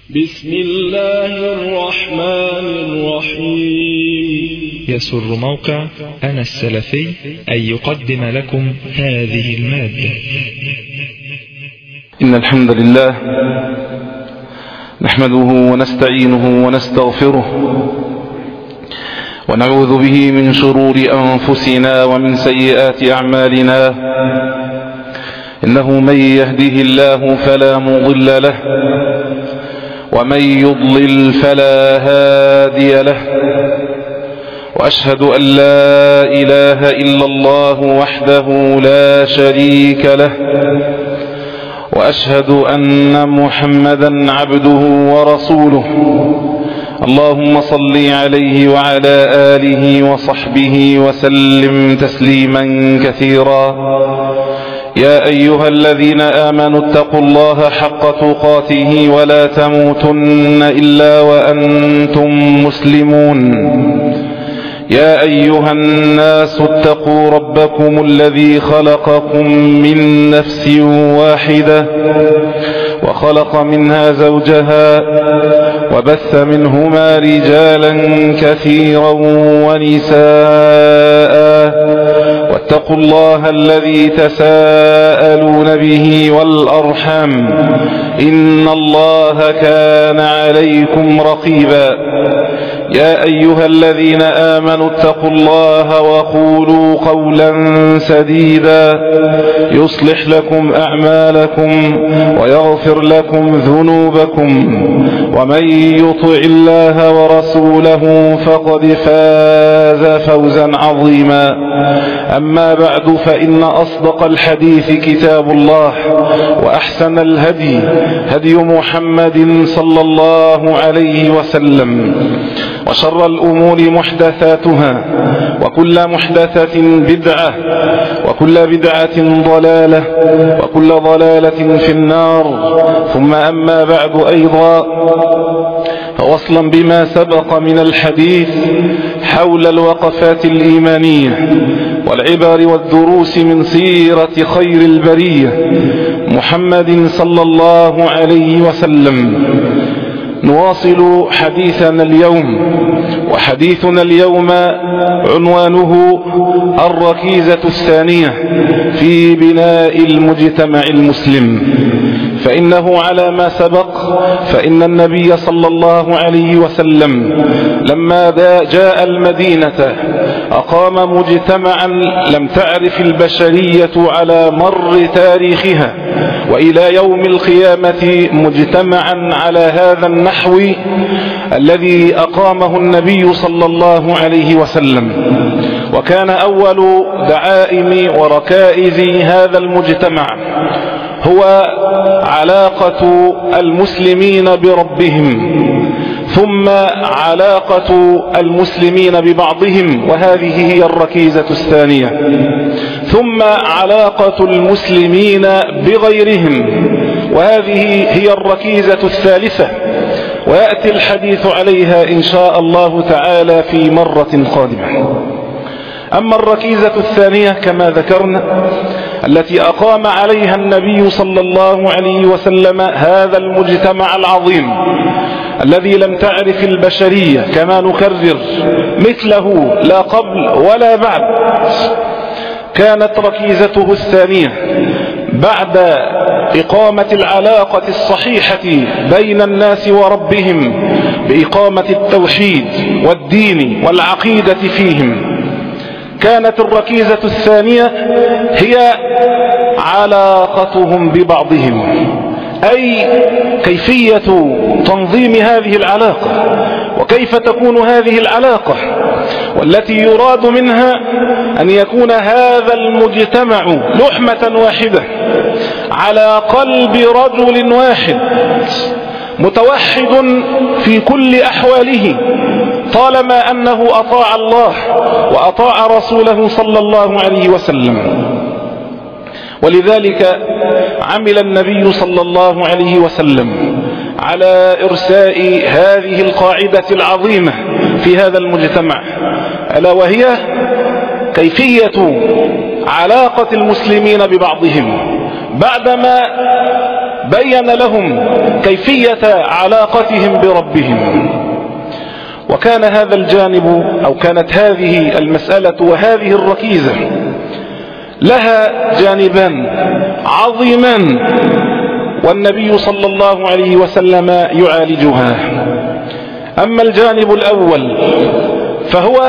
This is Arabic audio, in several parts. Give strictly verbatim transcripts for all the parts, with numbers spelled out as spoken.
بسم الله الرحمن الرحيم. يسر موقع أنا السلفي أن يقدم لكم هذه المادة. إن الحمد لله نحمده ونستعينه ونستغفره ونعوذ به من شرور أنفسنا ومن سيئات أعمالنا. إنه من يهده الله فلا مضل له ومن يضلل فلا هادي له، وأشهد أن لا إله إلا الله وحده لا شريك له، وأشهد أن محمدا عبده ورسوله. اللهم صل عليه وعلى آله وصحبه وسلم تسليما كثيرا. يا أيها الذين آمنوا اتقوا الله حق تقاته ولا تموتن إلا وأنتم مسلمون. يا أيها الناس اتقوا ربكم الذي خلقكم من نفس واحدة وخلق منها زوجها وبث منهما رجالا كثيرا ونساء، واتقوا الله الذي تساءلون به والأرحام إن الله كان عليكم رقيبا. يا أيها الذين آمنوا اتقوا الله وقولوا قولا سديدا يصلح لكم أعمالكم ويغفر لكم ذنوبكم، ومن يطع الله ورسوله فقد فاز فوزا عظيما. أما بعد، فإن أصدق الحديث كتاب الله، وأحسن الهدي هدي محمد صلى الله عليه وسلم، وشر الأمور محدثاتها، وكل محدثة بدعة، وكل بدعة ضلالة، وكل ضلالة في النار. ثم أما بعد أيضا، فوصلا بما سبق من الحديث حول الوقفات الإيمانية والعبر والدروس من سيرة خير البرية محمد صلى الله عليه وسلم، نواصل حديثنا اليوم. وحديثنا اليوم عنوانه الركيزة الثانية في بناء المجتمع المسلم. فإنه على ما سبق، فإن النبي صلى الله عليه وسلم لما جاء المدينة أقام مجتمعا لم تعرف البشرية على مر تاريخها وإلى يوم القيامة مجتمعا على هذا النحو الذي أقامه النبي صلى الله عليه وسلم. وكان أول دعائم وركائز هذا المجتمع هو علاقة المسلمين بربهم، ثم علاقة المسلمين ببعضهم، وهذه هي الركيزة الثانية، ثم علاقة المسلمين بغيرهم، وهذه هي الركيزة الثالثة، ويأتي الحديث عليها إن شاء الله تعالى في مرة قادمة. أما الركيزة الثانية كما ذكرنا التي أقام عليها النبي صلى الله عليه وسلم هذا المجتمع العظيم الذي لم تعرف البشرية كما نكرر مثله لا قبل ولا بعد، كانت ركيزته الثانية بعد إقامة العلاقة الصحيحة بين الناس وربهم بإقامة التوحيد والدين والعقيدة فيهم، كانت الركيزة الثانية هي علاقتهم ببعضهم، أي كيفية تنظيم هذه العلاقة، وكيف تكون هذه العلاقة، والتي يراد منها أن يكون هذا المجتمع لحمة واحدة على قلب رجل واحد متوحد في كل أحواله، طالما أنه أطاع الله وأطاع رسوله صلى الله عليه وسلم. ولذلك عمل النبي صلى الله عليه وسلم على إرساء هذه القاعدة العظيمة في هذا المجتمع، ألا وهي كيفية علاقة المسلمين ببعضهم بعدما بين لهم كيفية علاقتهم بربهم. وكان هذا الجانب أو كانت هذه المسألة وهذه الركيزة لها جانبان عظيمان، والنبي صلى الله عليه وسلم يعالجها. أما الجانب الأول فهو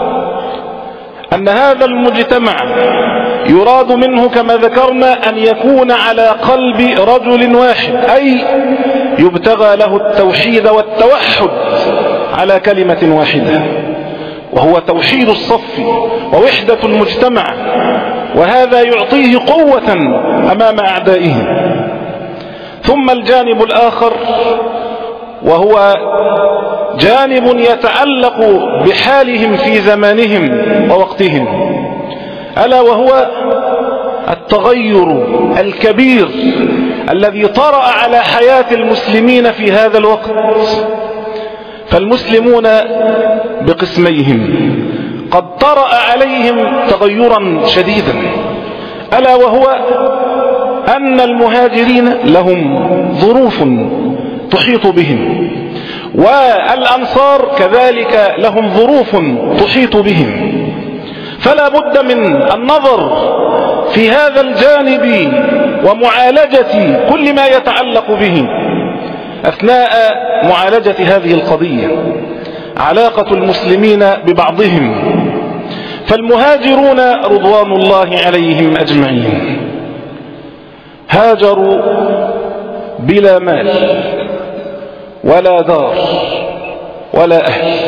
أن هذا المجتمع يراد منه كما ذكرنا أن يكون على قلب رجل واحد، أي يبتغى له التوحيد والتوحد على كلمة واحدة، وهو توحيد الصف ووحدة المجتمع، وهذا يعطيه قوة أمام أعدائه. ثم الجانب الآخر وهو جانب يتعلق بحالهم في زمانهم ووقتهم، ألا وهو التغير الكبير الذي طرأ على حياة المسلمين في هذا الوقت. فالمسلمون بقسميهم قد طرأ عليهم تغيرا شديدا، ألا وهو أن المهاجرين لهم ظروف تحيط بهم، والأنصار كذلك لهم ظروف تحيط بهم، فلا بد من النظر في هذا الجانب ومعالجة كل ما يتعلق به أثناء معالجة هذه القضية. علاقة المسلمين ببعضهم، فالمهاجرون رضوان الله عليهم أجمعين هاجروا بلا مال ولا دار ولا أهل،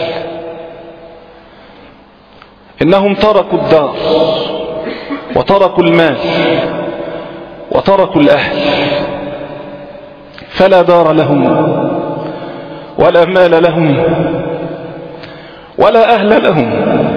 إنهم تركوا الدار وتركوا المال وتركوا الأهل، فلا دار لهم ولا مال لهم ولا أهل لهم.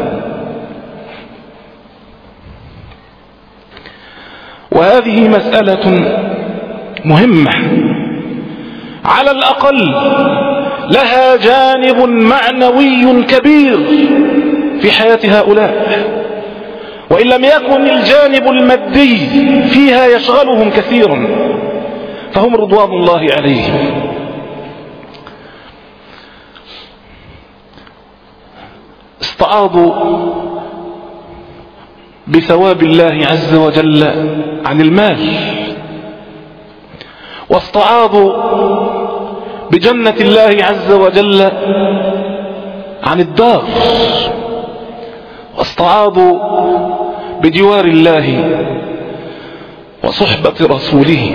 وهذه مسألة مهمة، على الأقل لها جانب معنوي كبير في حياة هؤلاء، وإن لم يكن الجانب المادي فيها يشغلهم كثيرا، فهم رضوان الله عليهم. استعاضوا بثواب الله عز وجل عن المال، واستعاضوا بجنة الله عز وجل عن الدار، واستعاضوا بجوار الله وصحبة رسوله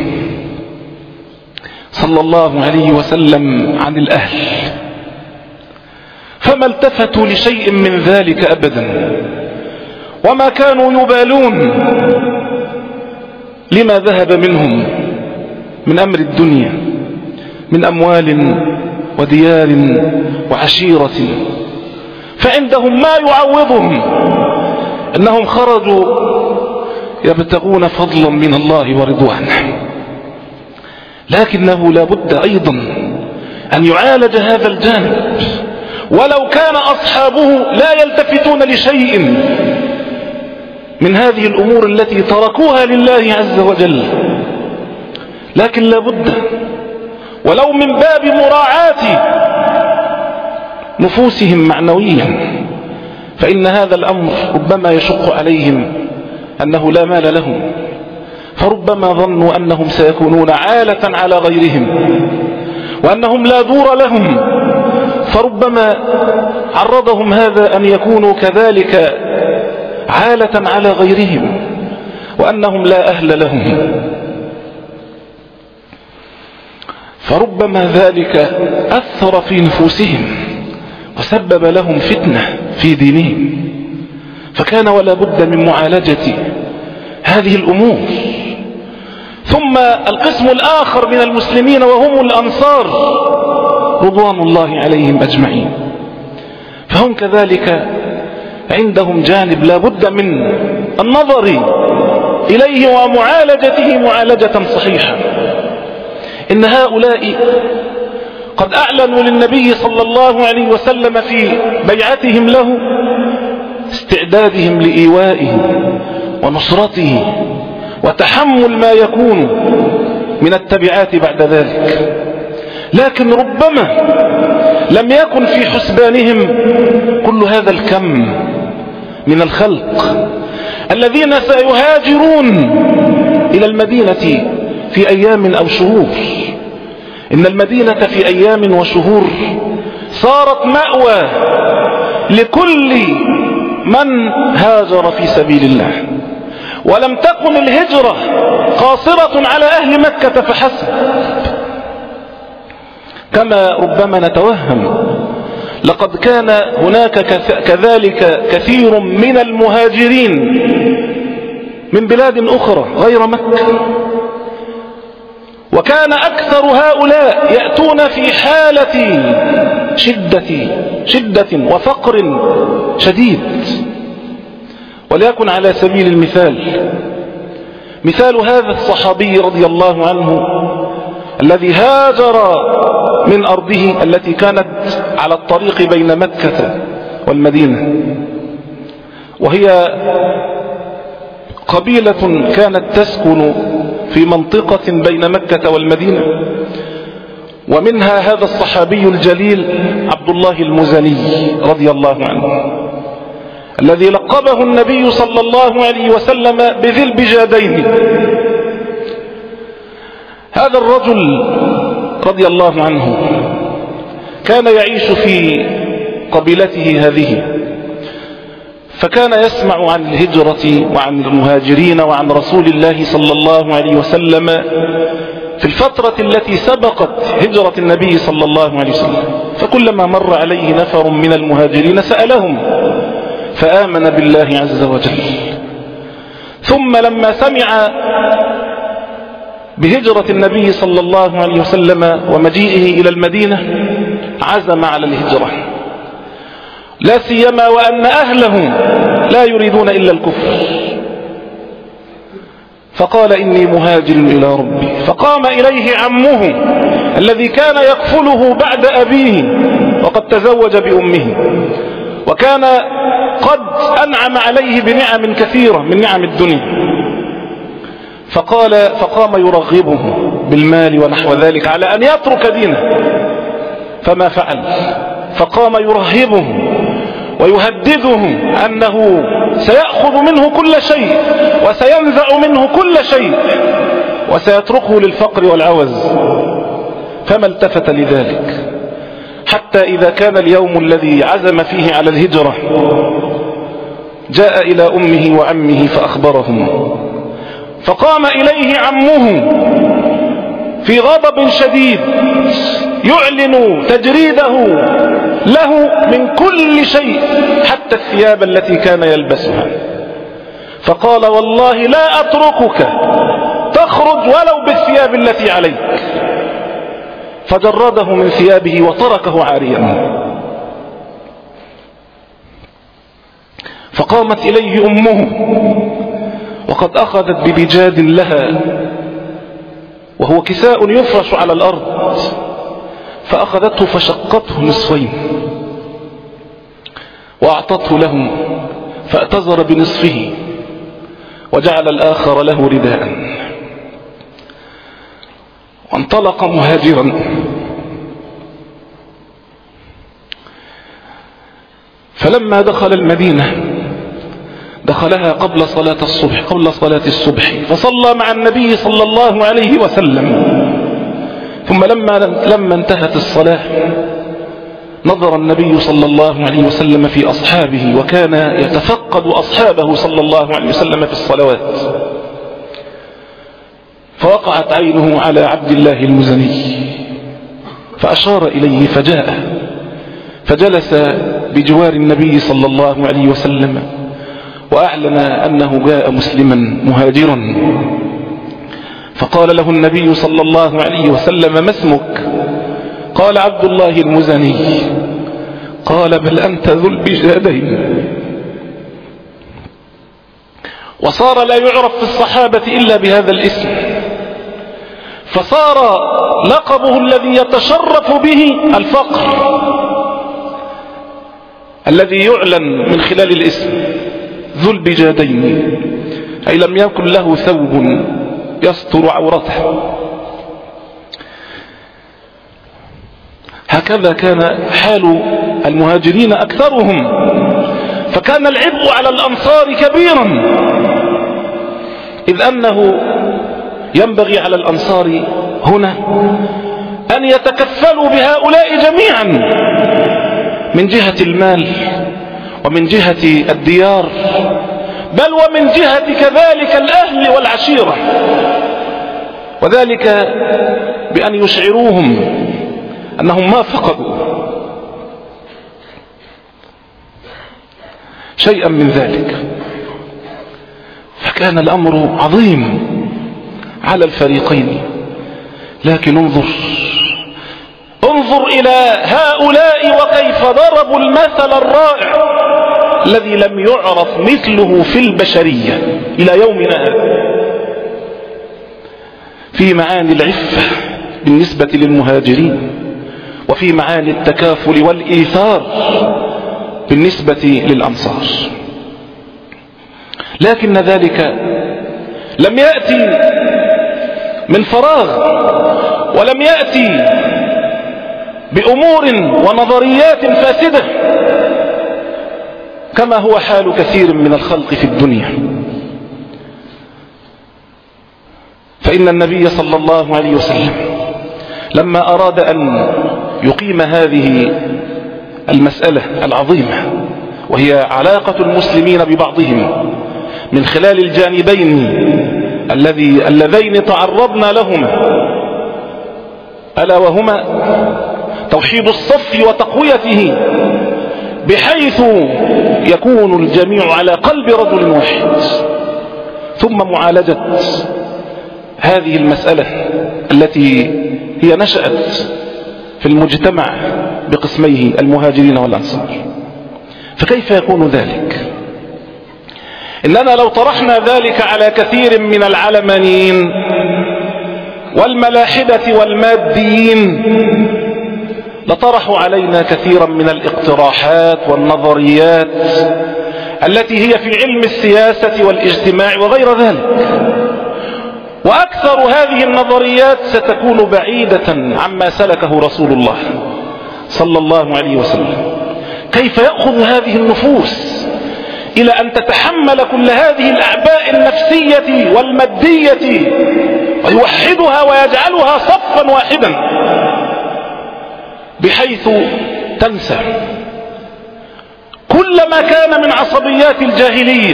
صلى الله عليه وسلم عن الأهل، فما التفتوا لشيء من ذلك أبدا، وما كانوا يبالون لما ذهب منهم من أمر الدنيا من أموال وديار وعشيرة، فعندهم ما يعوضهم، أنهم خرجوا يبتغون فضلا من الله ورضوانه. لكنه لا بد أيضا أن يعالج هذا الجانب، ولو كان أصحابه لا يلتفتون لشيء من هذه الأمور التي تركوها لله عز وجل، لكن لا بد ولو من باب مراعاة نفوسهم معنويا، فإن هذا الأمر ربما يشق عليهم أنه لا مال لهم، فربما ظنوا أنهم سيكونون عالة على غيرهم وأنهم لا دور لهم، فربما عرضهم هذا أن يكونوا كذلك عالة على غيرهم وأنهم لا أهل لهم، فربما ذلك أثر في نفوسهم وسبب لهم فتنة في دينهم، فكان ولا بد من معالجة هذه الأمور. ثم القسم الآخر من المسلمين وهم الأنصار رضوان الله عليهم أجمعين، فهم كذلك عندهم جانب لا بد من النظر إليه ومعالجته معالجة صحيحة. إن هؤلاء قد أعلنوا للنبي صلى الله عليه وسلم في بيعتهم له استعدادهم لإيوائه ونصرته وتحمل ما يكون من التبعات بعد ذلك، لكن ربما لم يكن في حسبانهم كل هذا الكم من الخلق الذين سيهاجرون إلى المدينة في أيام أو شهور. إن المدينة في أيام وشهور صارت مأوى لكل من هاجر في سبيل الله، ولم تكن الهجرة قاصرة على أهل مكة فحسب كما ربما نتوهم. لقد كان هناك كذلك كثير من المهاجرين من بلاد أخرى غير مكة، وكان أكثر هؤلاء يأتون في حالة شدة شدة وفقر شديد. وليكن على سبيل المثال مثال هذا الصحابي رضي الله عنه الذي هاجر من أرضه التي كانت على الطريق بين مكة والمدينة، وهي قبيلة كانت تسكن في منطقة بين مكة والمدينة، ومنها هذا الصحابي الجليل عبد الله المزني رضي الله عنه الذي لقبه النبي صلى الله عليه وسلم بذي البجادين. هذا الرجل رضي الله عنه كان يعيش في قبيلته هذه، فكان يسمع عن الهجرة وعن المهاجرين وعن رسول الله صلى الله عليه وسلم في الفترة التي سبقت هجرة النبي صلى الله عليه وسلم، فكلما مر عليه نفر من المهاجرين سألهم فآمن بالله عز وجل. ثم لما سمع بهجرة النبي صلى الله عليه وسلم ومجيئه إلى المدينة عزم على الهجرة، لا سيما وأن أهله لا يريدون إلا الكفر، فقال إني مهاجر إلى ربي. فقام إليه عمه الذي كان يكفله بعد أبيه وقد تزوج بأمه، وكان قد أنعم عليه بنعم كثيرة من نعم الدنيا، فقال فقام يرغبه بالمال ونحو ذلك على أن يترك دينه، فما فعل، فقام يرهبه ويهدده أنه سيأخذ منه كل شيء وسينزع منه كل شيء وسيتركه للفقر والعوز، فما التفت لذلك حتى إذا كان اليوم الذي عزم فيه على الهجرة جاء إلى أمه وعمه فأخبرهم، فقام إليه عمه في غضب شديد يعلن تجريده له من كل شيء حتى الثياب التي كان يلبسها، فقال والله لا أتركك تخرج ولو بالثياب التي عليك، فجرده من ثيابه وتركه عاريا. فقامت إليه أمه وقد أخذت ببجاد لها وهو كساء يفرش على الأرض، فأخذته فشقته نصفين وأعطته له فأتزر بنصفه وجعل الآخر له رداء، وانطلق مهاجرا. فلما دخل المدينة دخلها قبل صلاة الصبح قبل صلاة الصبح فصلى مع النبي صلى الله عليه وسلم. ثم لما لما انتهت الصلاة نظر النبي صلى الله عليه وسلم في أصحابه، وكان يتفقد أصحابه صلى الله عليه وسلم في الصلوات، فوقعت عينه على عبد الله المزني فأشار إليه فجاء فجلس بجوار النبي صلى الله عليه وسلم وأعلن أنه جاء مسلما مهاجرا. فقال له النبي صلى الله عليه وسلم ما اسمك؟ قال عبد الله المزني. قال بل أنت ذو البجادين. وصار لا يعرف في الصحابة إلا بهذا الاسم، فصار لقبه الذي يتشرف به الفقر الذي يعلن من خلال الاسم ذو البجادين، أي لم يكن له ثوب يستر عورته هكذا كان حال المهاجرين أكثرهم، فكان العبء على الأنصار كبيرا، إذ أنه ينبغي على الأنصار هنا أن يتكفلوا بهؤلاء جميعا من جهة المال ومن جهة الديار، بل ومن جهة كذلك الأهل والعشيرة، وذلك بأن يشعروهم أنهم ما فقدوا شيئا من ذلك. فكان الأمر عظيم على الفريقين. لكن انظر انظر إلى هؤلاء وكيف ضربوا المثل الرائع الذي لم يعرف مثله في البشرية إلى يومنا هذا في معاني العفة بالنسبة للمهاجرين، وفي معاني التكافل والإيثار بالنسبة للأنصار. لكن ذلك لم يأتي من فراغ، ولم يأتي بأمور ونظريات فاسدة كما هو حال كثير من الخلق في الدنيا. فإن النبي صلى الله عليه وسلم لما أراد أن يقيم هذه المسألة العظيمة، وهي علاقة المسلمين ببعضهم من خلال الجانبين الذي اللذين تعرضنا لهما، ألا وهما توحيد الصف وتقويته بحيث يكون الجميع على قلب رجل واحد، ثم معالجة هذه المسألة التي هي نشأت في المجتمع بقسميه المهاجرين والأنصار. فكيف يكون ذلك؟ إننا لو طرحنا ذلك على كثير من العلمانيين والملاحدة والماديين لطرحوا علينا كثيرا من الاقتراحات والنظريات التي هي في علم السياسة والاجتماع وغير ذلك، وأكثر هذه النظريات ستكون بعيدة عما سلكه رسول الله صلى الله عليه وسلم. كيف يأخذ هذه النفوس إلى أن تتحمل كل هذه الأعباء النفسية والمادية ويوحدها ويجعلها صفا واحدا بحيث تنسى كل ما كان من عصبيات الجاهلية،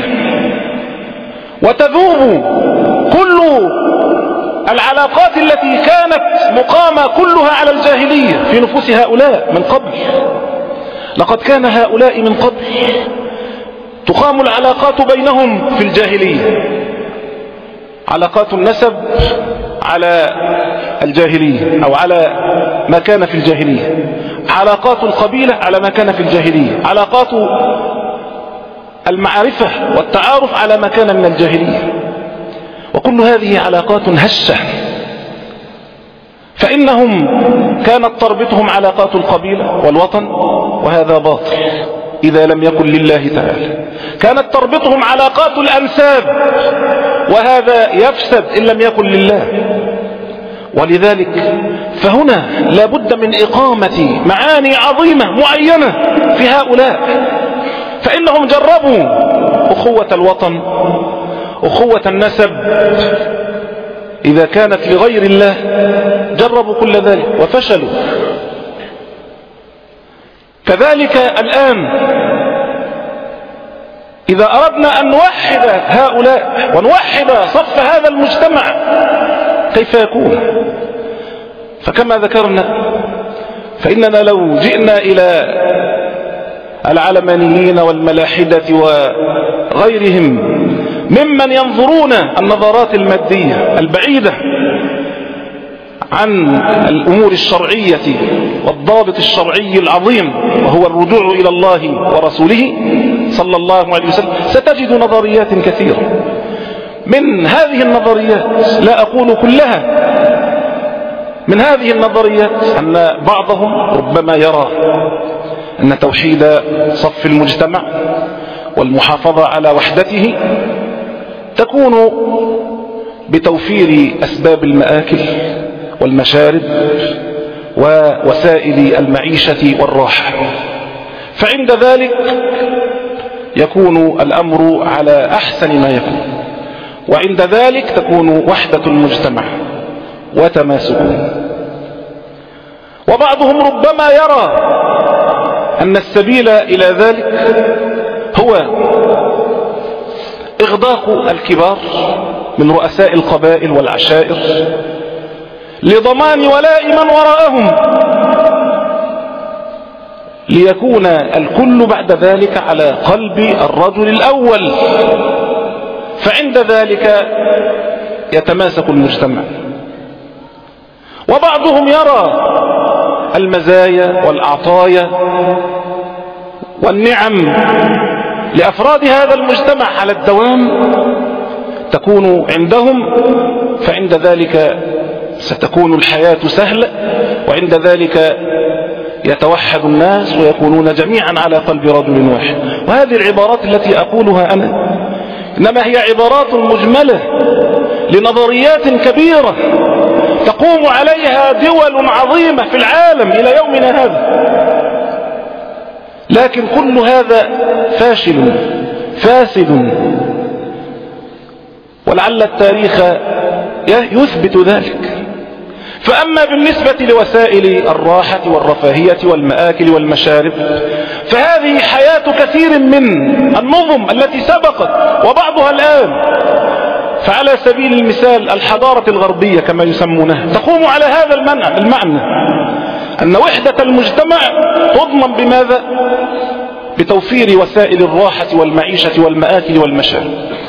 وتذوب كل العلاقات التي كانت مقامة كلها على الجاهلية في نفوس هؤلاء من قبل. لقد كان هؤلاء من قبل تقام العلاقات بينهم في الجاهلية، علاقات النسب على الجاهلية أو على ما كان في الجاهلية، علاقات القبيلة على ما كان في الجاهلية، علاقات المعرفة والتعارف على ما كان من الجاهلية، وكل هذه علاقات هشة. فإنهم كانت تربطهم علاقات القبيلة والوطن، وهذا باطل إذا لم يكن لله تعالى. كانت تربطهم علاقات الأنساب، وهذا يفسد إن لم يكن لله. ولذلك فهنا لابد من إقامة معاني عظيمة معينة في هؤلاء، فإنهم جربوا أخوة الوطن، أخوة النسب إذا كانت لغير الله، جربوا كل ذلك وفشلوا. كذلك الآن إذا أردنا أن نوحد هؤلاء ونوحد صف هذا المجتمع كيف يكون؟ فكما ذكرنا فإننا لو جئنا إلى العلمانيين والملاحدة وغيرهم ممن ينظرون النظرات المادية البعيدة عن الأمور الشرعية والضابط الشرعي العظيم وهو الرجوع إلى الله ورسوله صلى الله عليه وسلم، ستجد نظريات كثيرة. من هذه النظريات، لا أقول كلها، من هذه النظريات أن بعضهم ربما يرى أن توحيد صف المجتمع والمحافظة على وحدته تكون بتوفير أسباب المآكل والمشارب ووسائل المعيشة والراحة. فعند ذلك يكون الأمر على أحسن ما يكون، وعند ذلك تكون وحدة المجتمع وتماسكه. وبعضهم ربما يرى أن السبيل إلى ذلك هو إغداق الكبار من رؤساء القبائل والعشائر لضمان ولاء من وراءهم، ليكون الكل بعد ذلك على قلب الرجل الأول، فعند ذلك يتماسك المجتمع. وبعضهم يرى المزايا والعطايا والنعم لأفراد هذا المجتمع على الدوام تكون عندهم، فعند ذلك ستكون الحياة سهلة، وعند ذلك يتوحد الناس ويكونون جميعا على قلب رجل واحد. وهذه العبارات التي أقولها أنا إنما هي عبارات مجملة لنظريات كبيرة تقوم عليها دول عظيمة في العالم إلى يومنا هذا، لكن كل هذا فاشل فاسد، ولعل التاريخ يثبت ذلك. فأما بالنسبة لوسائل الراحة والرفاهية والمآكل والمشارب فهذه حياة كثير من النظم التي سبقت وبعضها الآن. فعلى سبيل المثال الحضارة الغربية كما يسمونها تقوم على هذا المعنى، أن وحدة المجتمع تضمن بماذا؟ بتوفير وسائل الراحة والمعيشة والمآكل والمشارب.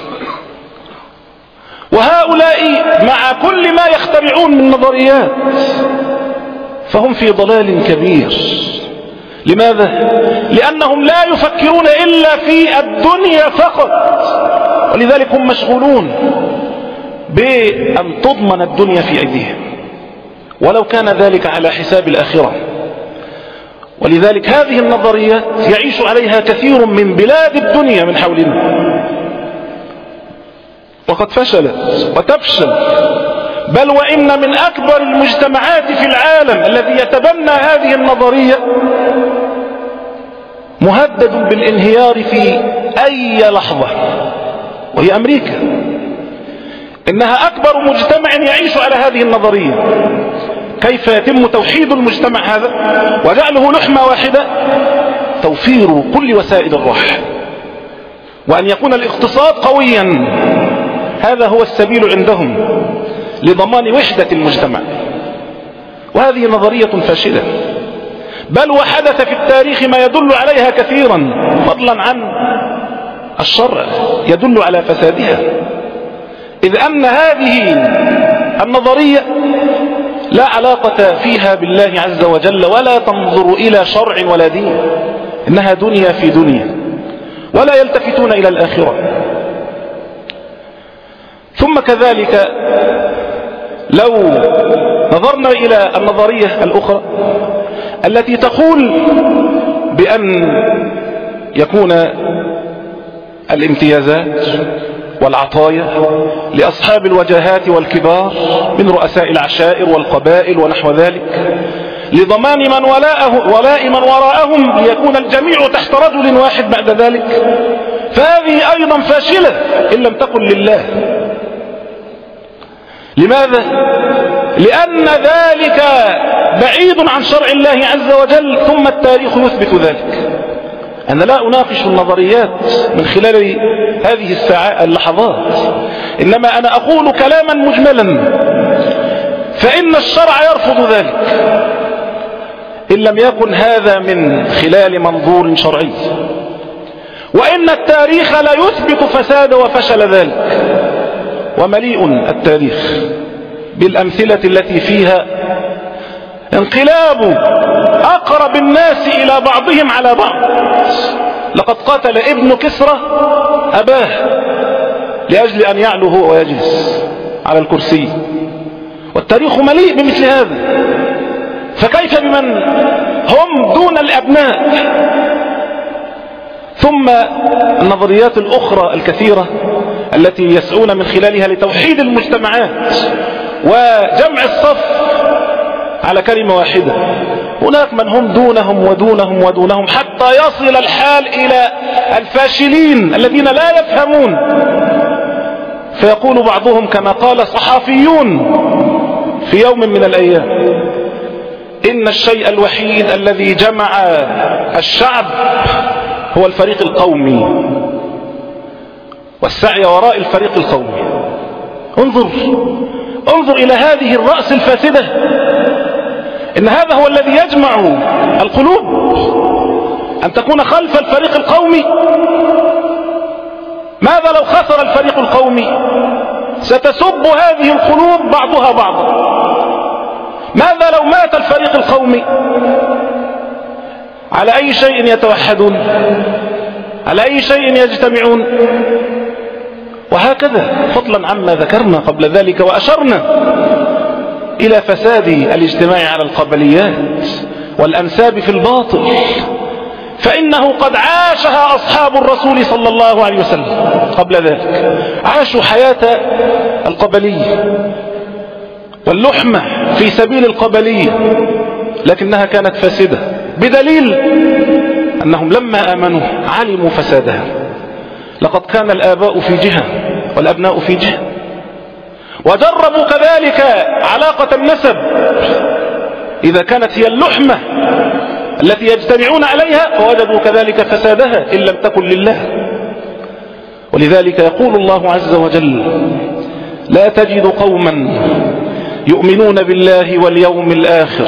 وهؤلاء مع كل ما يخترعون من نظريات فهم في ضلال كبير. لماذا؟ لأنهم لا يفكرون إلا في الدنيا فقط، ولذلك هم مشغولون بأن تضمن الدنيا في أيديهم ولو كان ذلك على حساب الآخرة. ولذلك هذه النظريات يعيش عليها كثير من بلاد الدنيا من حولنا، وقد فشلت وتفشل، بل وإن من أكبر المجتمعات في العالم الذي يتبنى هذه النظرية مهدد بالانهيار في أي لحظة، وهي أمريكا. إنها أكبر مجتمع يعيش على هذه النظرية. كيف يتم توحيد المجتمع هذا وجعله لحمة واحدة؟ توفير كل وسائل الراحة، وأن يكون الاقتصاد قويا، هذا هو السبيل عندهم لضمان وحدة المجتمع. وهذه نظرية فاشلة، بل وحدث في التاريخ ما يدل عليها كثيرا، فضلا عن الشرع يدل على فسادها، إذ أن هذه النظرية لا علاقة فيها بالله عز وجل، ولا تنظر إلى شرع ولا دين، إنها دنيا في دنيا، ولا يلتفتون إلى الآخرة. ثم كذلك لو نظرنا إلى النظرية الأخرى التي تقول بأن يكون الامتيازات والعطايا لأصحاب الوجاهات والكبار من رؤساء العشائر والقبائل ونحو ذلك لضمان من ولاءه ولاء من وراءهم ليكون الجميع تحت رجل واحد بعد ذلك، فهذه أيضا فاشلة إن لم تكن لله. لماذا؟ لأن ذلك بعيد عن شرع الله عز وجل، ثم التاريخ يثبت ذلك. أنا لا أناقش النظريات من خلال هذه الساعات اللحظات، إنما أنا أقول كلاما مجملا، فإن الشرع يرفض ذلك إن لم يكن هذا من خلال منظور شرعي، وإن التاريخ لا يثبت فساد وفشل ذلك. ومليء التاريخ بالأمثلة التي فيها انقلاب أقرب الناس إلى بعضهم على بعض. لقد قتل ابن كسرى أباه لأجل أن يعلو هو ويجلس على الكرسي، والتاريخ مليء بمثل هذا. فكيف بمن هم دون الأبناء؟ ثم النظريات الأخرى الكثيرة التي يسعون من خلالها لتوحيد المجتمعات وجمع الصف على كلمة واحدة. هناك من هم دونهم ودونهم ودونهم حتى يصل الحال إلى الفاشلين الذين لا يفهمون، فيقول بعضهم كما قال صحفيون في يوم من الأيام: إن الشيء الوحيد الذي جمع الشعب هو الفريق القومي والسعي وراء الفريق القومي. انظر انظر إلى هذه الرأس الفاسدة، إن هذا هو الذي يجمع القلوب، أن تكون خلف الفريق القومي. ماذا لو خسر الفريق القومي؟ ستسب هذه القلوب بعضها بعضا. ماذا لو مات الفريق القومي؟ على أي شيء يتوحدون؟ على أي شيء يجتمعون؟ وهكذا، فضلا عما ذكرنا قبل ذلك وأشرنا إلى فساد الاجتماع على القبليات والأنساب في الباطل، فإنه قد عاشها أصحاب الرسول صلى الله عليه وسلم قبل ذلك. عاشوا حياة القبلية واللحمة في سبيل القبلية، لكنها كانت فاسدة، بدليل أنهم لما آمنوا علموا فسادها. لقد كان الآباء في جهة والأبناء في جهة، وجربوا كذلك علاقة النسب إذا كانت هي اللحمة التي يجتمعون عليها، فوجدوا كذلك فسادها إن لم تكن لله. ولذلك يقول الله عز وجل: لا تجد قوما يؤمنون بالله واليوم الآخر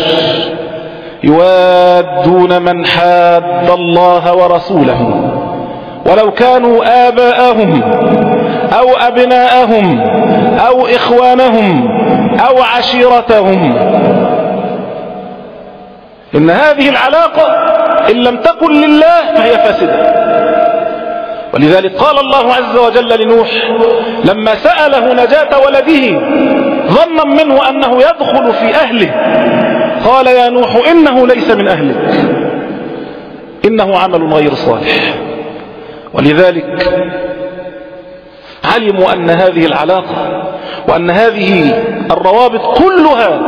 يوادون من حاد الله ورسوله ولو كانوا آباءهم أو أبناءهم أو إخوانهم أو عشيرتهم. إن هذه العلاقة إن لم تكن لله فهي فاسدة. ولذلك قال الله عز وجل لنوح لما سأله نجاة ولده ظنا منه أنه يدخل في أهله، قال: يا نوح إنه ليس من أهلك، إنه عمل غير صالح. ولذلك علموا أن هذه العلاقة وأن هذه الروابط كلها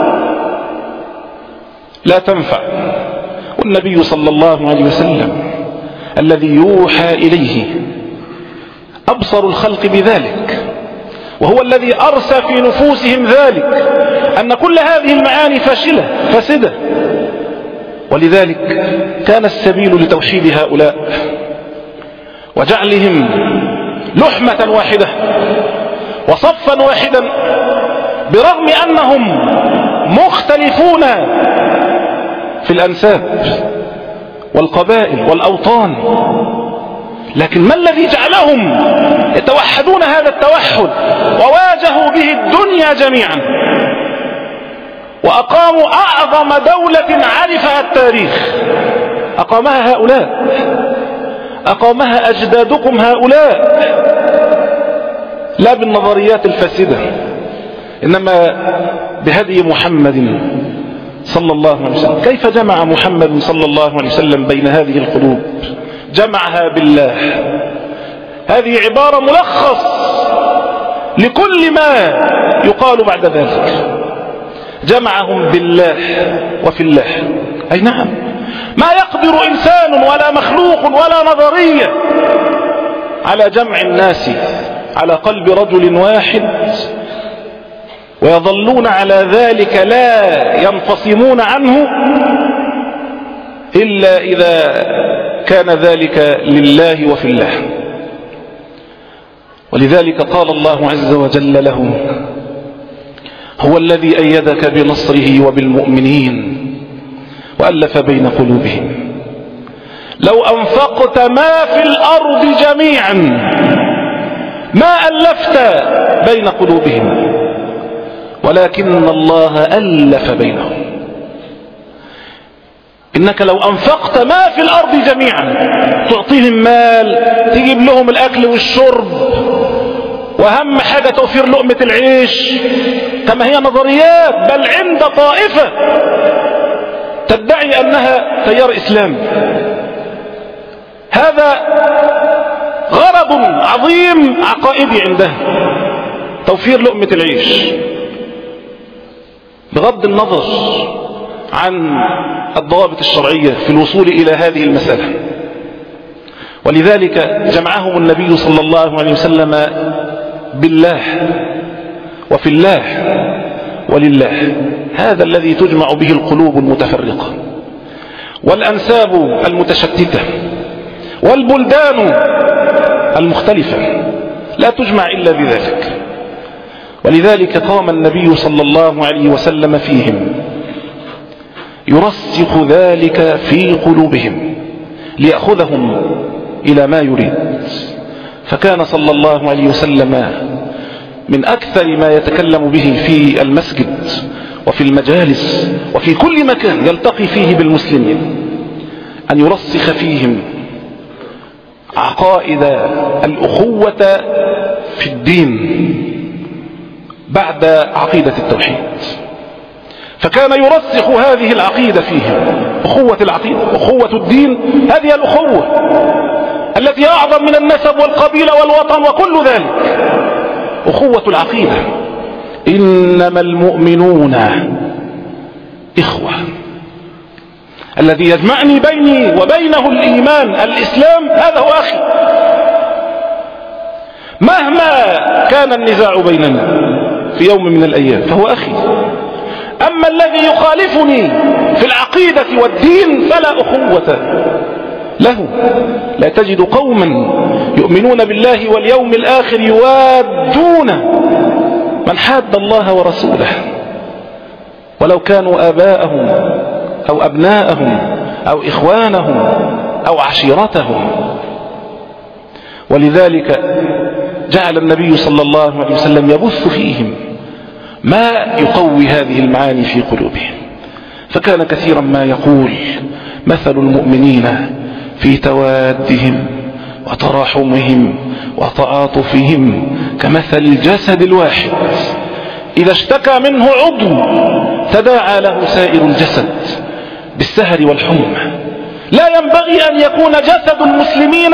لا تنفع. والنبي صلى الله عليه وسلم الذي يوحى إليه أبصر الخلق بذلك، وهو الذي أرسى في نفوسهم ذلك، أن كل هذه المعاني فاشلة فاسدة. ولذلك كان السبيل لتوحيد هؤلاء وجعلهم لحمة واحدة وصفا واحدا، برغم أنهم مختلفون في الأنساب والقبائل والأوطان، لكن ما الذي جعلهم يتوحدون هذا التوحد وواجهوا به الدنيا جميعا وأقاموا أعظم دولة عرفها التاريخ؟ أقامها هؤلاء، أقامها أجدادكم هؤلاء، لا بالنظريات الفاسدة، إنما بهدي محمد صلى الله عليه وسلم. كيف جمع محمد صلى الله عليه وسلم بين هذه القلوب؟ جمعها بالله. هذه عبارة ملخص لكل ما يقال بعد ذلك. جمعهم بالله وفي الله. أي نعم، ما يقدر إنسان ولا مخلوق ولا نظرية على جمع الناس على قلب رجل واحد ويظلون على ذلك لا ينفصمون عنه إلا إذا كان ذلك لله وفي الله. ولذلك قال الله عز وجل له: هو الذي أيدك بنصره وبالمؤمنين وألف بين قلوبهم لو أنفقت ما في الأرض جميعا ما ألفت بين قلوبهم ولكن الله ألف بينهم. إنك لو أنفقت ما في الأرض جميعا، تعطيهم مال، تجيب لهم الأكل والشرب، وأهم حاجة توفير لقمة العيش كما هي نظريات، بل عند طائفة تدعي أنها تيار إسلامي، هذا غرض عظيم عقائدي عندها، توفير لقمة العيش. بغض النظر عن الضوابط الشرعية في الوصول إلى هذه المسألة. ولذلك جمعهم النبي صلى الله عليه وسلم بالله وفي الله ولله، هذا الذي تجمع به القلوب المتفرقة والأنساب المتشتتة والبلدان المختلفة، لا تجمع إلا بذلك. ولذلك قام النبي صلى الله عليه وسلم فيهم يرسخ ذلك في قلوبهم ليأخذهم إلى ما يريد. فكان صلى الله عليه وسلم من أكثر ما يتكلم به في المسجد وفي المجالس وفي كل مكان يلتقي فيه بالمسلمين أن يرسخ فيهم عقائد الأخوة في الدين بعد عقيدة التوحيد. فكان يرسخ هذه العقيدة فيهم، أخوة العقيدة، أخوة الدين، هذه الأخوة التي أعظم من النسب والقبيلة والوطن وكل ذلك، أخوة العقيدة. إنما المؤمنون إخوة، الذي يجمعني بيني وبينه الإيمان الإسلام هذا هو أخي، مهما كان النزاع بيننا في يوم من الأيام فهو أخي. أما الذي يخالفني في العقيدة والدين فلا أخوة له. لا تجد قوما يؤمنون بالله واليوم الآخر يوادون من حاد الله ورسوله ولو كانوا آباءهم أو أبناءهم أو إخوانهم أو عشيرتهم. ولذلك جعل النبي صلى الله عليه وسلم يبث فيهم ما يقوي هذه المعاني في قلوبهم. فكان كثيرا ما يقول: مثل المؤمنين في توادهم وتراحمهم وتعاطفهم كمثل الجسد الواحد إذا اشتكى منه عضو تداعى له سائر الجسد بالسهر والحمى. لا ينبغي أن يكون جسد المسلمين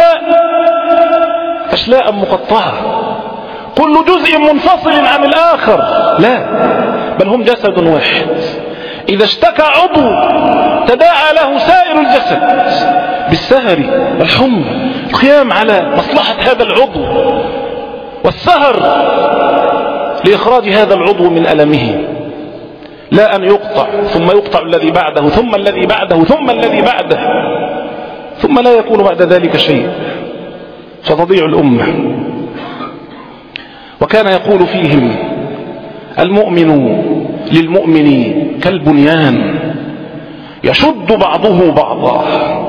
أشلاء مقطعة كل جزء منفصل عن الآخر، لا، بل هم جسد واحد. إذا اشتكى عضو تداعى له سائر الجسد بالسهر والحمى، القيام على مصلحة هذا العضو والسهر لإخراج هذا العضو من ألمه، لا أن يقطع ثم يقطع الذي بعده ثم الذي بعده ثم الذي بعده ثم لا يكون بعد ذلك شيء فتضيع الأمة. وكان يقول فيهم: المؤمن للمؤمن كالبنيان يشد بعضه بعضا.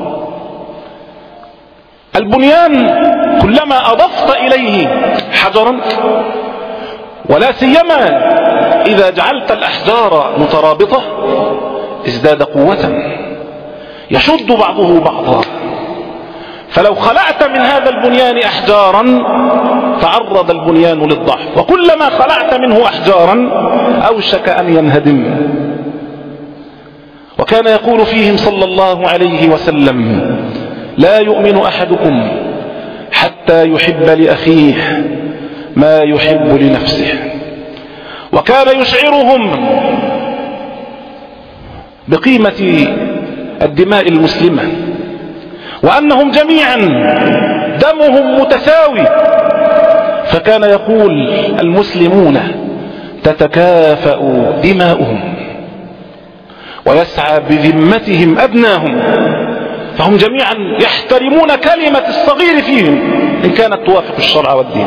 البنيان كلما أضفت إليه حجرا، ولا سيما إذا جعلت الأحجار مترابطة، ازداد قوة، يشد بعضه بعضا. فلو خلعت من هذا البنيان أحجارا تعرض البنيان للضعف، وكلما خلعت منه أحجارا أوشك أن ينهدم. وكان يقول فيهم صلى الله عليه وسلم: لا يؤمن أحدكم حتى يحب لأخيه ما يحب لنفسه. وكان يشعرهم بقيمة الدماء المسلمة، وأنهم جميعا دمهم متساوي. فكان يقول: المسلمون تتكافأ دماؤهم ويسعى بذمتهم أبناهم، فهم جميعا يحترمون كلمة الصغير فيهم إن كانت توافق الشرع والدين.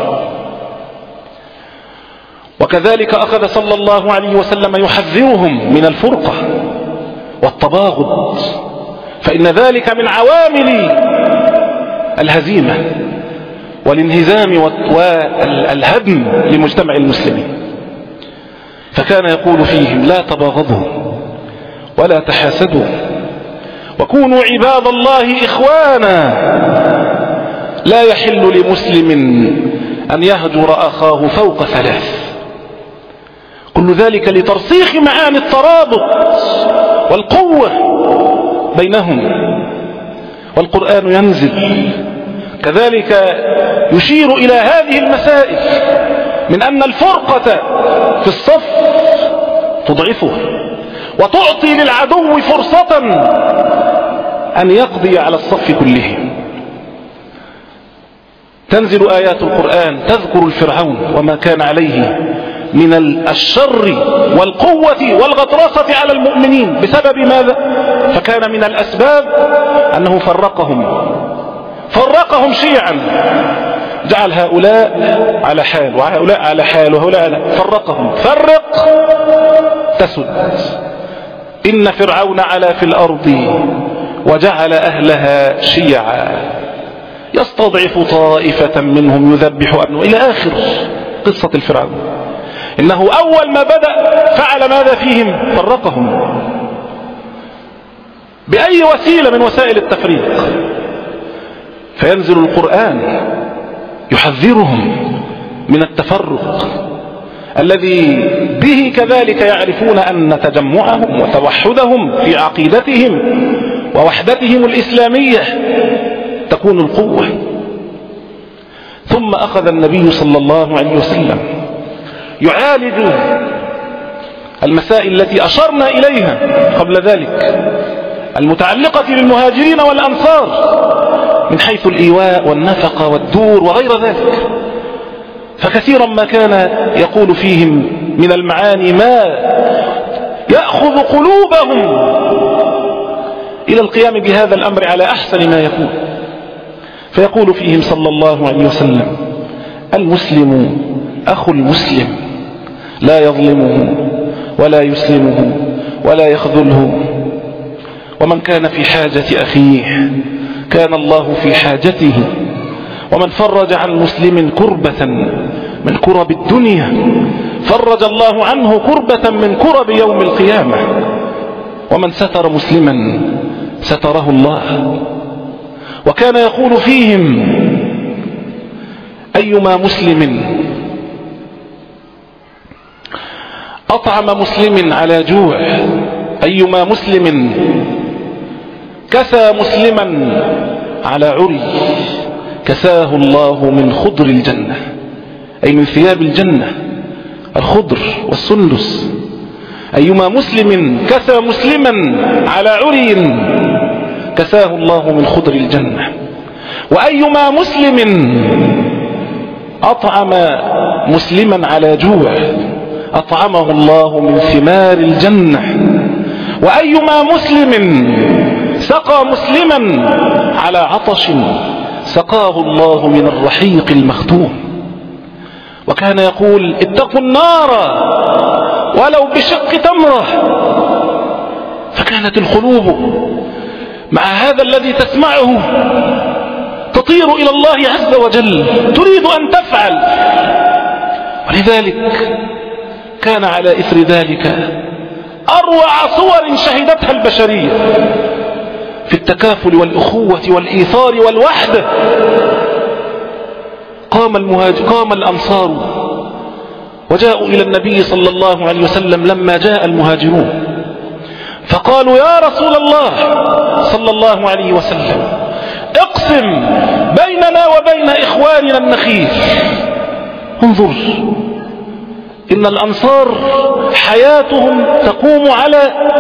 وكذلك أخذ صلى الله عليه وسلم يحذرهم من الفرقة والتباغض، فإن ذلك من عوامل الهزيمة والانهزام والهدم لمجتمع المسلمين. فكان يقول فيهم: لا تباغضوا ولا تحاسدوا وكونوا عباد الله إخوانا. لا يحل لمسلم أن يهجر أخاه فوق ثلاث. كل ذلك لترسيخ معاني الترابط والقوة بينهم. والقرآن ينزل كذلك يشير إلى هذه المسائل من أن الفرقة في الصف تضعفه، وتعطي للعدو فرصة أن يقضي على الصف كله. تنزل آيات القرآن تذكر الفرعون وما كان عليه من الشر والقوة والغطرسة على المؤمنين بسبب ماذا؟ فكان من الأسباب أنه فرقهم فرقهم شيعا، جعل هؤلاء على حال وهؤلاء على حال وهؤلاء على فرقهم. فرق تسد. إن فرعون علا في الأرض وجعل أهلها شيعا يستضعف طائفة منهم يذبح أبنه إلى آخر قصة الفرعون. إنه أول ما بدأ فعل ماذا فيهم؟ فرقهم بأي وسيلة من وسائل التفريق. فينزل القرآن يحذرهم من التفرق الذي به كذلك يعرفون أن تجمعهم وتوحدهم في عقيدتهم ووحدتهم الإسلامية تكون القوة. ثم أخذ النبي صلى الله عليه وسلم يعالج المسائل التي أشرنا إليها قبل ذلك المتعلقة بالمهاجرين والأنصار من حيث الإيواء والنفقة والدور وغير ذلك. فكثيرا ما كان يقول فيهم من المعاني ما يأخذ قلوبهم إلى القيام بهذا الأمر على أحسن ما يكون. فيقول فيهم صلى الله عليه وسلم: المسلم أخو المسلم لا يظلمه ولا يسلمه ولا يخذله، ومن كان في حاجة أخيه كان الله في حاجته، ومن فرج عن مسلم كربة من كرب الدنيا فرج الله عنه كربة من كرب يوم القيامة، ومن ستر مسلما ستره الله. وكان يقول فيهم: أيما مسلم أطعم مسلم على جوع، أيما مسلم كسى مسلما على عري كساه الله من خضر الجنة، أي من ثياب الجنة الخضر والسندس. أيما مسلم كسى مسلما على عري كساه الله من خضر الجنة، وأيما مسلم أطعم مسلما على جوع أطعمه الله من ثمار الجنة، وأيما مسلم سقى مسلما على عطش سقاه الله من الرحيق المختوم. وكان يقول: اتقوا النار ولو بشق تمرة. فكانت القلوب مع هذا الذي تسمعه تطير إلى الله عز وجل، تريد أن تفعل. ولذلك كان على إثر ذلك أروع صور شهدتها البشرية في التكافل والأخوة والإيثار والوحدة. قام المهاجر قام الأنصار وجاءوا إلى النبي صلى الله عليه وسلم لما جاء المهاجرون، فقالوا: يا رسول الله صلى الله عليه وسلم اقسم بيننا وبين إخواننا النخيل. انظر، إن الأنصار حياتهم تقوم على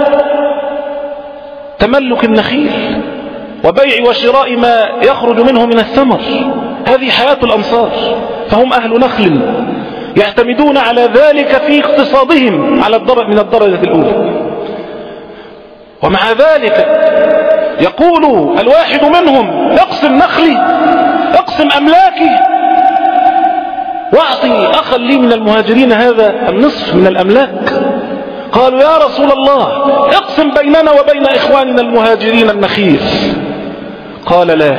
تملك النخيل وبيع وشراء ما يخرج منه من الثمر، هذه حياة الأنصار، فهم أهل نخل يعتمدون على ذلك في اقتصادهم على الدرجة من الدرجة الأولى. ومع ذلك يقول الواحد منهم: اقسم نخلي، اقسم أملاكي، واعطي أخا لي من المهاجرين هذا النصف من الأملاك. قالوا: يا رسول الله اقسم بيننا وبين إخواننا المهاجرين النخيل. قال: لا.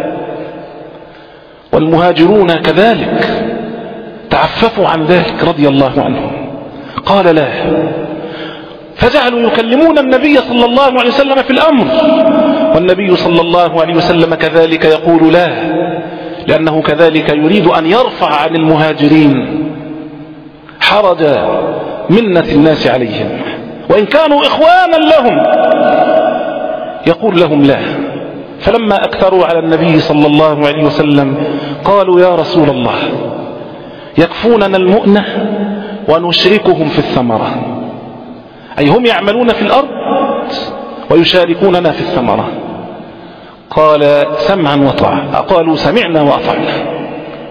والمهاجرون كذلك تعففوا عن ذلك رضي الله عنهم. قال: لا. فجعلوا يكلمون النبي صلى الله عليه وسلم في الأمر، والنبي صلى الله عليه وسلم كذلك يقول: لا، لأنه كذلك يريد أن يرفع عن المهاجرين حرج منة الناس عليهم، وإن كانوا إخوانا لهم يقول لهم لا. فلما أكثروا على النبي صلى الله عليه وسلم قالوا: يا رسول الله يكفوننا المؤنة ونشركهم في الثمرة، أي هم يعملون في الأرض ويشاركوننا في الثمرة. قال سمعا وطاعة، قالوا سمعنا وأطعنا.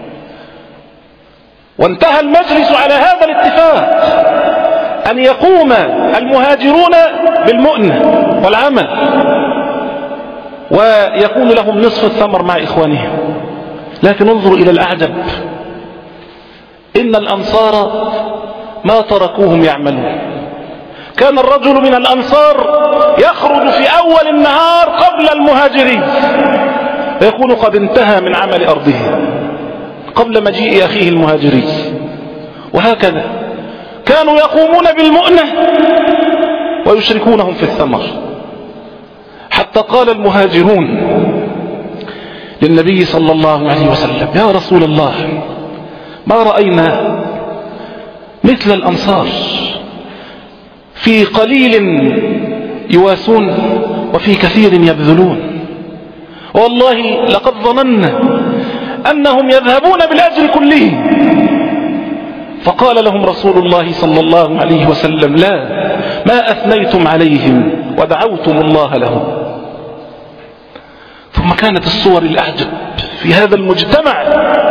وانتهى المجلس على هذا الاتفاق أن يقوم المهاجرون بالمؤنة والعمل ويكون لهم نصف الثمر مع إخوانهم. لكن انظروا إلى الأعجب، إن الأنصار ما تركوهم يعملون. كان الرجل من الأنصار يخرج في أول النهار قبل المهاجرين ويكون قد انتهى من عمل أرضه قبل مجيء أخيه المهاجري. وهكذا كانوا يقومون بالمؤنة ويشركونهم في الثمر. حتى قال المهاجرون للنبي صلى الله عليه وسلم: يا رسول الله، ما رأينا مثل الأنصار، في قليل يواسون وفي كثير يبذلون، والله لقد ظننا أنهم يذهبون بالأجر كله. فقال لهم رسول الله صلى الله عليه وسلم: لا، ما أثنيتم عليهم ودعوتم الله لهم. ثم كانت الصور الأعجب في هذا المجتمع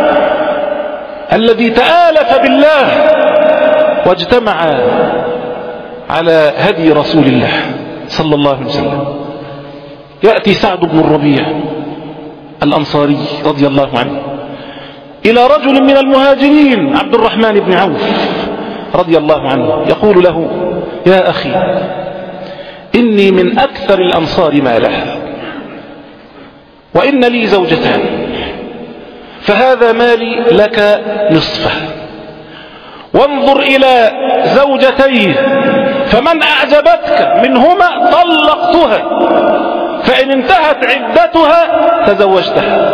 الذي تآلف بالله واجتمع على هدي رسول الله صلى الله عليه وسلم. يأتي سعد بن الربيع الأنصاري رضي الله عنه إلى رجل من المهاجرين عبد الرحمن بن عوف رضي الله عنه، يقول له: يا أخي، إني من أكثر الأنصار مالا، وإن لي زوجتان، فهذا مالي لك نصفه، وانظر إلى زوجتيه، فمن أعجبتك منهما طلقتها، فإن انتهت عدتها تزوجتها.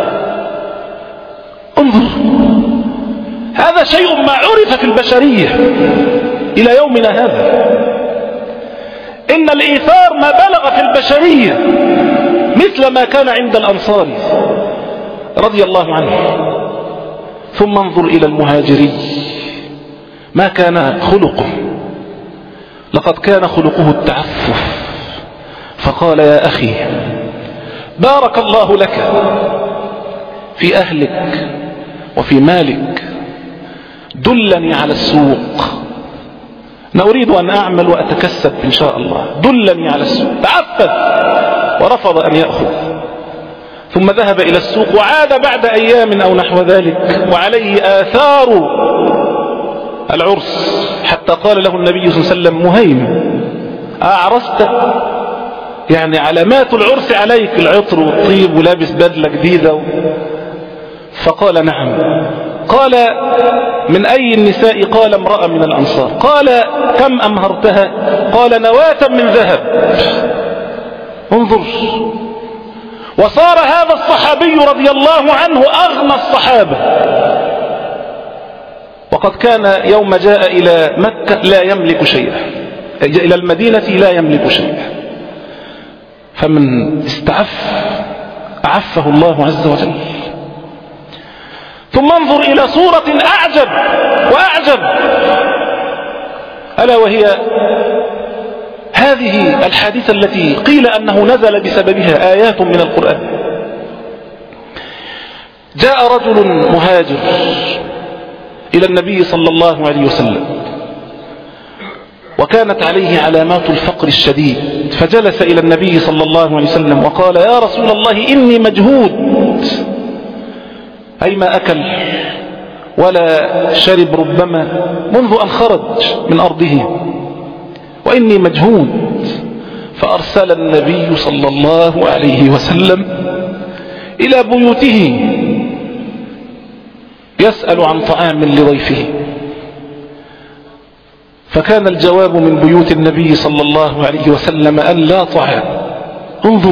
انظر، هذا شيء ما عرف في البشرية إلى يومنا هذا. إن الإيثار ما بلغ في البشرية مثل ما كان عند الأنصار رضي الله عنه. ثم انظر إلى المهاجري، ما كان خلقه، لقد كان خلقه التعفف. فقال: يا أخي، بارك الله لك في أهلك وفي مالك، دلني على السوق، أنا أريد أن أعمل وأتكسب إن شاء الله، دلني على السوق. تعفف ورفض أن يأخذ. ثم ذهب إلى السوق وعاد بعد أيام أو نحو ذلك وعليه آثار العرس، حتى قال له النبي صلى الله عليه وسلم: مهيم، أعرست؟ يعني علامات العرس عليك، العطر والطيب ولابس بدلة جديدة و... فقال: نعم. قال: من أي النساء؟ قال: امرأة من الأنصار. قال: كم أمهرتها؟ قال: نواة من ذهب. انظر، وصار هذا الصحابي رضي الله عنه أغنى الصحابة، وقد كان يوم جاء إلى مكة لا يملك شيئا، إلى المدينة لا يملك شيئا. فمن استعف أعفه الله عز وجل. ثم انظر إلى صورة أعجب وأعجب، ألا وهي هذه الحادثة التي قيل أنه نزل بسببها آيات من القرآن. جاء رجل مهاجر إلى النبي صلى الله عليه وسلم، وكانت عليه علامات الفقر الشديد، فجلس إلى النبي صلى الله عليه وسلم وقال: يا رسول الله، إني مجهود، أي ما أكل ولا شرب ربما منذ أن خرج من أرضه، وإني مجهود. فأرسل النبي صلى الله عليه وسلم إلى بيوته يسأل عن طعام لضيفه، فكان الجواب من بيوت النبي صلى الله عليه وسلم أن لا طعام. انظر،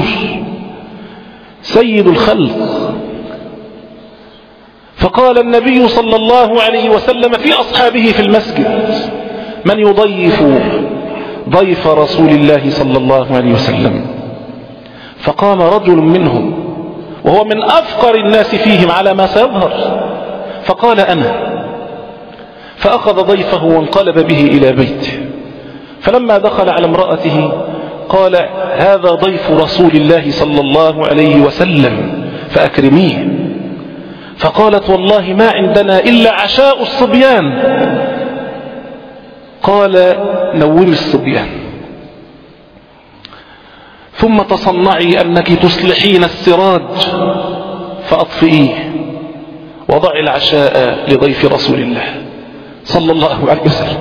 سيد الخلق. فقال النبي صلى الله عليه وسلم في أصحابه في المسجد: من يضيف ضيف رسول الله صلى الله عليه وسلم؟ فقام رجل منهم وهو من أفقر الناس فيهم على ما سيظهر، فقال: أنا. فأخذ ضيفه وانقلب به إلى بيته، فلما دخل على امرأته قال هذا ضيف رسول الله صلى الله عليه وسلم فأكرميه. فقالت والله ما عندنا إلا عشاء الصبيان. قال نومي الصبيان ثم تصنعي أنك تصلحين السراج فأطفئيه وضعي العشاء لضيف رسول الله صلى الله عليه وسلم.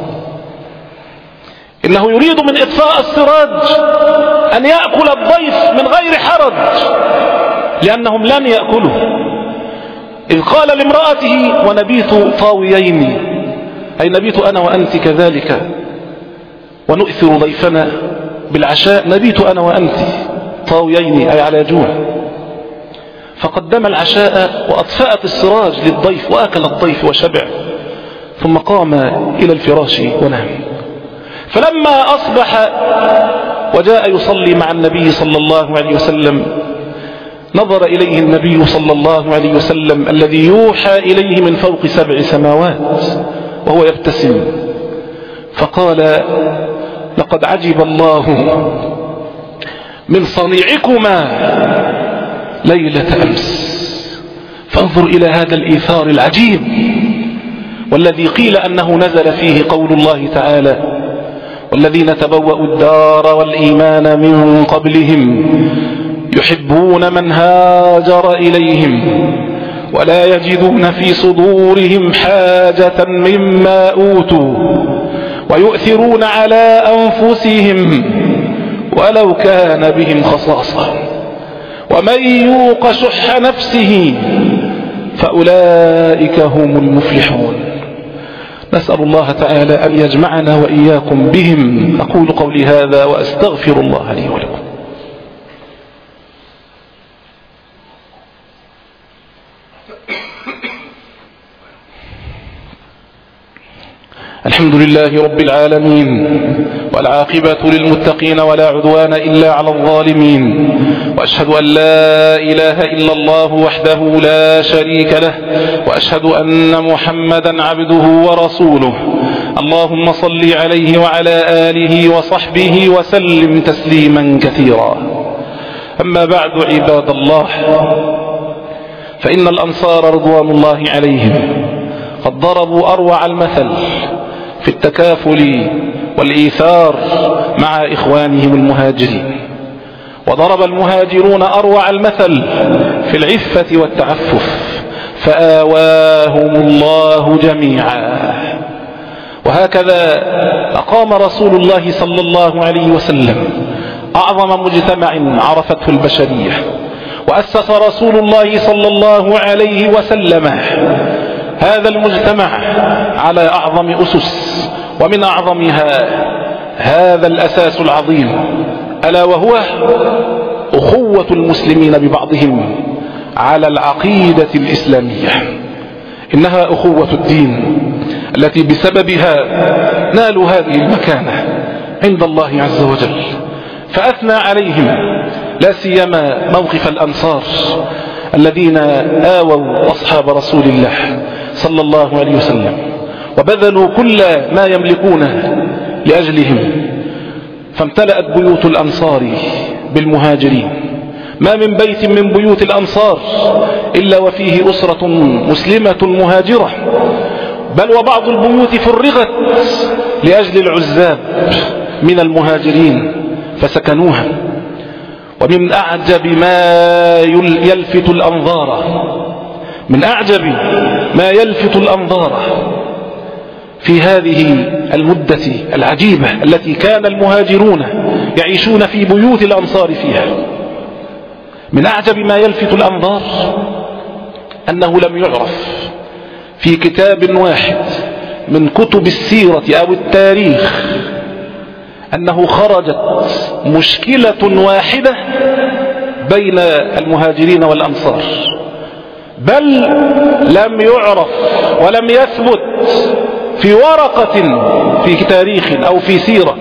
إنه يريد من إطفاء السراج أن يأكل الضيف من غير حرج لأنهم لن يأكلوا. إذ قال لامرأته ونبيت طاويين، أي نبيت أنا وأنت كذلك ونؤثر ضيفنا بالعشاء، نبيت أنا وأنت طاويين أي على جوع. فقدم العشاء وأطفأت السراج للضيف وأكل الضيف وشبع، ثم قام إلى الفراش ونام. فلما أصبح وجاء يصلي مع النبي صلى الله عليه وسلم نظر إليه النبي صلى الله عليه وسلم الذي يوحى إليه من فوق سبع سماوات وهو يبتسم، فقال لقد عجب الله من صنيعكما ليلة أمس. فانظر إلى هذا الإيثار العجيب والذي قيل أنه نزل فيه قول الله تعالى والذين تبوأوا الدار والإيمان من قبلهم يحبون من هاجر إليهم ولا يجدون في صدورهم حاجة مما أوتوا ويؤثرون على أنفسهم ولو كان بهم خصاصة ومن يوق شح نفسه فأولئك هم المفلحون. نسأل الله تعالى أن يجمعنا وإياكم بهم. أقول قولي هذا وأستغفر الله لي ولكم. الحمد لله رب العالمين والعاقبة للمتقين ولا عدوان إلا على الظالمين، وأشهد أن لا إله إلا الله وحده لا شريك له، وأشهد أن محمدا عبده ورسوله. اللهم صل عليه وعلى آله وصحبه وسلم تسليما كثيرا. أما بعد عباد الله، فإن الأنصار رضوان الله عليهم قد ضربوا أروع المثل في التكافل والإيثار مع إخوانهم المهاجرين، وضرب المهاجرون أروع المثل في العفة والتعفف فآواهم الله جميعا. وهكذا أقام رسول الله صلى الله عليه وسلم أعظم مجتمع عرفته البشرية، وأسس رسول الله صلى الله عليه وسلم هذا المجتمع على أعظم أسس، ومن أعظمها هذا الأساس العظيم ألا وهو أخوة المسلمين ببعضهم على العقيدة الإسلامية. إنها أخوة الدين التي بسببها نالوا هذه المكانة عند الله عز وجل، فأثنى عليهم لا سيما موقف الأنصار الذين آووا أصحاب رسول الله صلى الله عليه وسلم وبذلوا كل ما يملكونه لأجلهم، فامتلأت بيوت الأنصار بالمهاجرين. ما من بيت من بيوت الأنصار إلا وفيه أسرة مسلمة مهاجرة، بل وبعض البيوت فرغت لأجل العزاب من المهاجرين فسكنوها. ومن أعجب ما يلفت الأنظار من أعجب ما يلفت الأنظار في هذه المدة العجيبة التي كان المهاجرون يعيشون في بيوت الأنصار فيها، من أعجب ما يلفت الأنظار أنه لم يعرف في كتاب واحد من كتب السيرة أو التاريخ أنه خرجت مشكلة واحدة بين المهاجرين والأنصار، بل لم يعرف ولم يثبت في ورقة في تاريخ أو في سيرة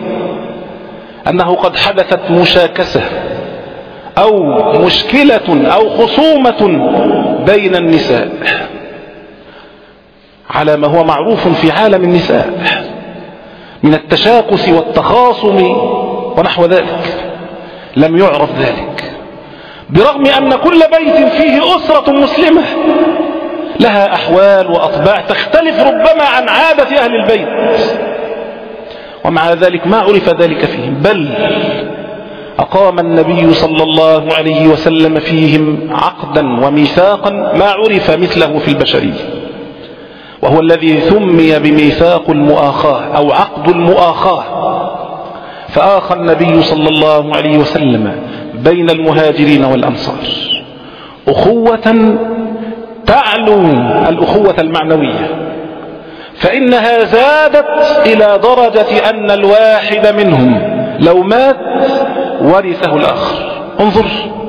أنه قد حدثت مشاكسة أو مشكلة أو خصومة بين النساء على ما هو معروف في عالم النساء. من التشاقس والتخاصم ونحو ذلك، لم يعرف ذلك، برغم أن كل بيت فيه أسرة مسلمة لها أحوال وأطباع تختلف ربما عن عادة أهل البيت، ومع ذلك ما عرف ذلك فيهم، بل أقام النبي صلى الله عليه وسلم فيهم عقدا وميثاقا ما عرف مثله في البشرية، وهو الذي سمي بميثاق المؤاخاة أو عقد المؤاخاة. فآخى النبي صلى الله عليه وسلم بين المهاجرين والأنصار أخوة تعلو الأخوة المعنوية، فإنها زادت إلى درجة أن الواحد منهم لو مات ورثه الآخر. انظر،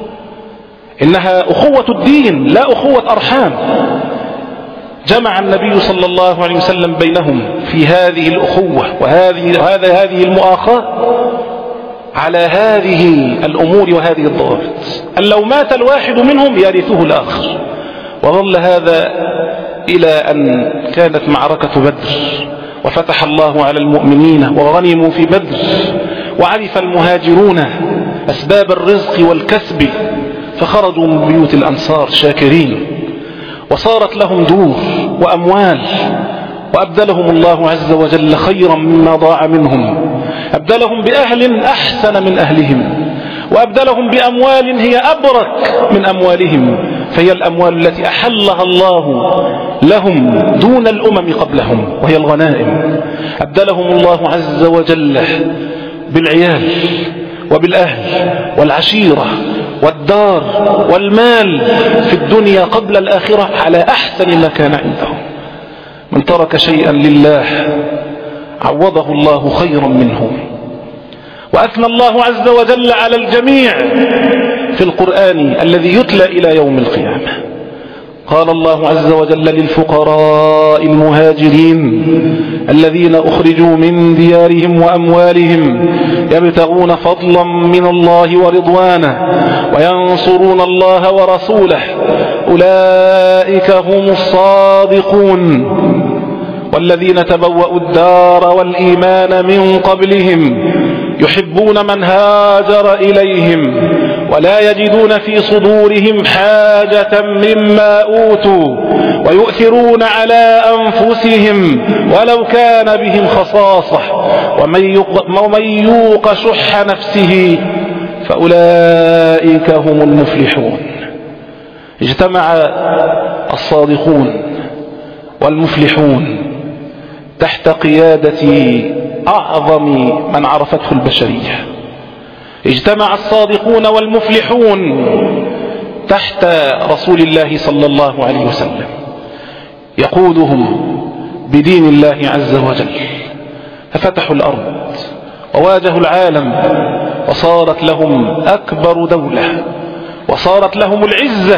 إنها أخوة الدين لا أخوة أرحام. جمع النبي صلى الله عليه وسلم بينهم في هذه الأخوة وهذه هذا هذه المؤاخاة على هذه الأمور وهذه الضوابط، أن لو مات الواحد منهم يرثه الآخر. وظل هذا إلى أن كانت معركة بدر، وفتح الله على المؤمنين وغنموا في بدر، وعرف المهاجرون أسباب الرزق والكسب، فخرجوا من بيوت الأنصار شاكرين، وصارت لهم دور وأموال، وأبدلهم الله عز وجل خيرا مما ضاع منهم، أبدلهم بأهل أحسن من أهلهم، وأبدلهم بأموال هي أبرك من أموالهم، فهي الأموال التي أحلها الله لهم دون الأمم قبلهم، وهي الغنائم. أبدلهم الله عز وجل بالعيال وبالأهل والعشيرة والدار والمال في الدنيا قبل الآخرة على أحسن ما كان عندهم. من ترك شيئا لله عوضه الله خيرا منه. وأثنى الله عز وجل على الجميع في القرآن الذي يتلى إلى يوم القيامة. قال الله عز وجل للفقراء المهاجرين الذين أخرجوا من ديارهم وأموالهم يبتغون فضلا من الله ورضوانه وينصرون الله ورسوله أولئك هم الصادقون والذين تبوأوا الدار والإيمان من قبلهم يحبون من هاجر إليهم ولا يجدون في صدورهم حاجة مما أوتوا ويؤثرون على أنفسهم ولو كان بهم خصاصة ومن يوق شح نفسه فأولئك هم المفلحون. اجتمع الصادقون والمفلحون تحت قيادة أعظم من عرفته البشرية. اجتمع الصادقون والمفلحون تحت رسول الله صلى الله عليه وسلم يقودهم بدين الله عز وجل، ففتحوا الأرض وواجهوا العالم وصارت لهم أكبر دولة، وصارت لهم العزة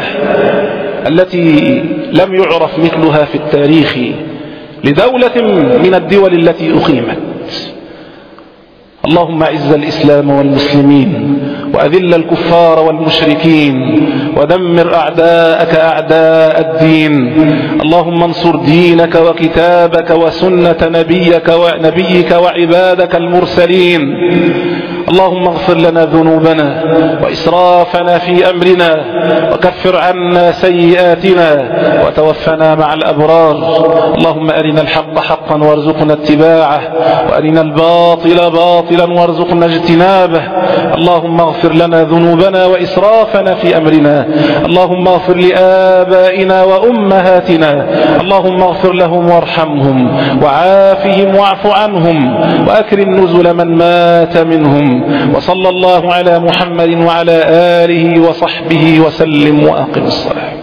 التي لم يعرف مثلها في التاريخ لدولة من الدول التي أقيمت. اللهم أعز الإسلام والمسلمين وأذل الكفار والمشركين ودمر أعداءك أعداء الدين. اللهم انصر دينك وكتابك وسنة نبيك ونبيك وعبادك المرسلين. اللهم اغفر لنا ذنوبنا وإسرافنا في أمرنا وكفر عنا سيئاتنا وتوفنا مع الأبرار. اللهم أرنا الحق حقا وارزقنا اتباعه وأرنا الباطل باطلا وارزقنا اجتنابه. اللهم اغفر لنا ذنوبنا وإسرافنا في أمرنا. اللهم اغفر لآبائنا وأمهاتنا. اللهم اغفر لهم وارحمهم وعافهم واعف عنهم وأكرم نزل من مات منهم. وصلى الله على محمد وعلى آله وصحبه وسلم وأقم الصلاة.